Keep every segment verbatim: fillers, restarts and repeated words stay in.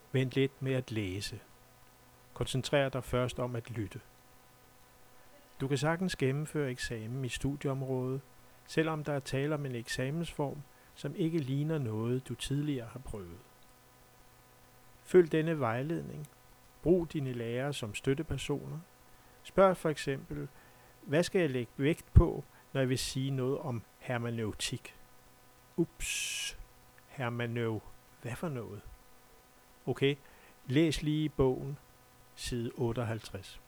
Vent lidt med at læse. Koncentrer dig først om at lytte. Du kan sagtens gennemføre eksamen i studieområdet, selvom der er tale om en eksamensform, som ikke ligner noget, du tidligere har prøvet. Følg denne vejledning. Brug dine lærere som støttepersoner. Spørg for eksempel, hvad skal jeg lægge vægt på, når jeg vil sige noget om hermeneutik? Ups, hermeneu, hvad for noget? Okay, læs lige bogen, side otteoghalvtreds.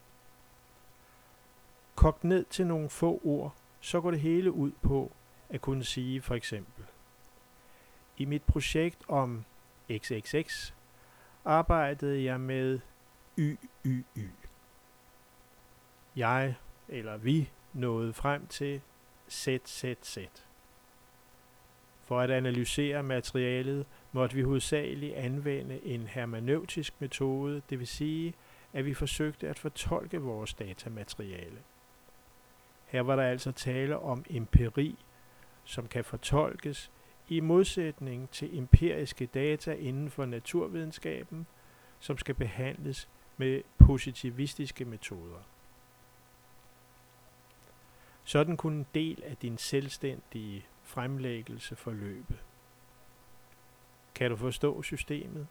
Kogt ned til nogle få ord, så går det hele ud på at kunne sige for eksempel: I mit projekt om X X X arbejdede jeg med Y Y Y. Jeg eller vi nåede frem til Z Z Z. For at analysere materialet måtte vi hovedsageligt anvende en hermeneutisk metode, det vil sige, at vi forsøgte at fortolke vores datamateriale. Her var der altså tale om empiri, som kan fortolkes i modsætning til empiriske data inden for naturvidenskaben, som skal behandles med positivistiske metoder. Sådan kunne en del af din selvstændige fremlæggelse forløbe. Kan du forstå systemet?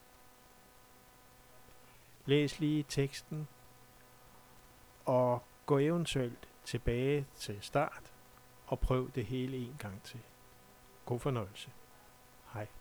Læs lige teksten og gå eventuelt tilbage til start og prøv det hele en gang til. God fornøjelse. Hej.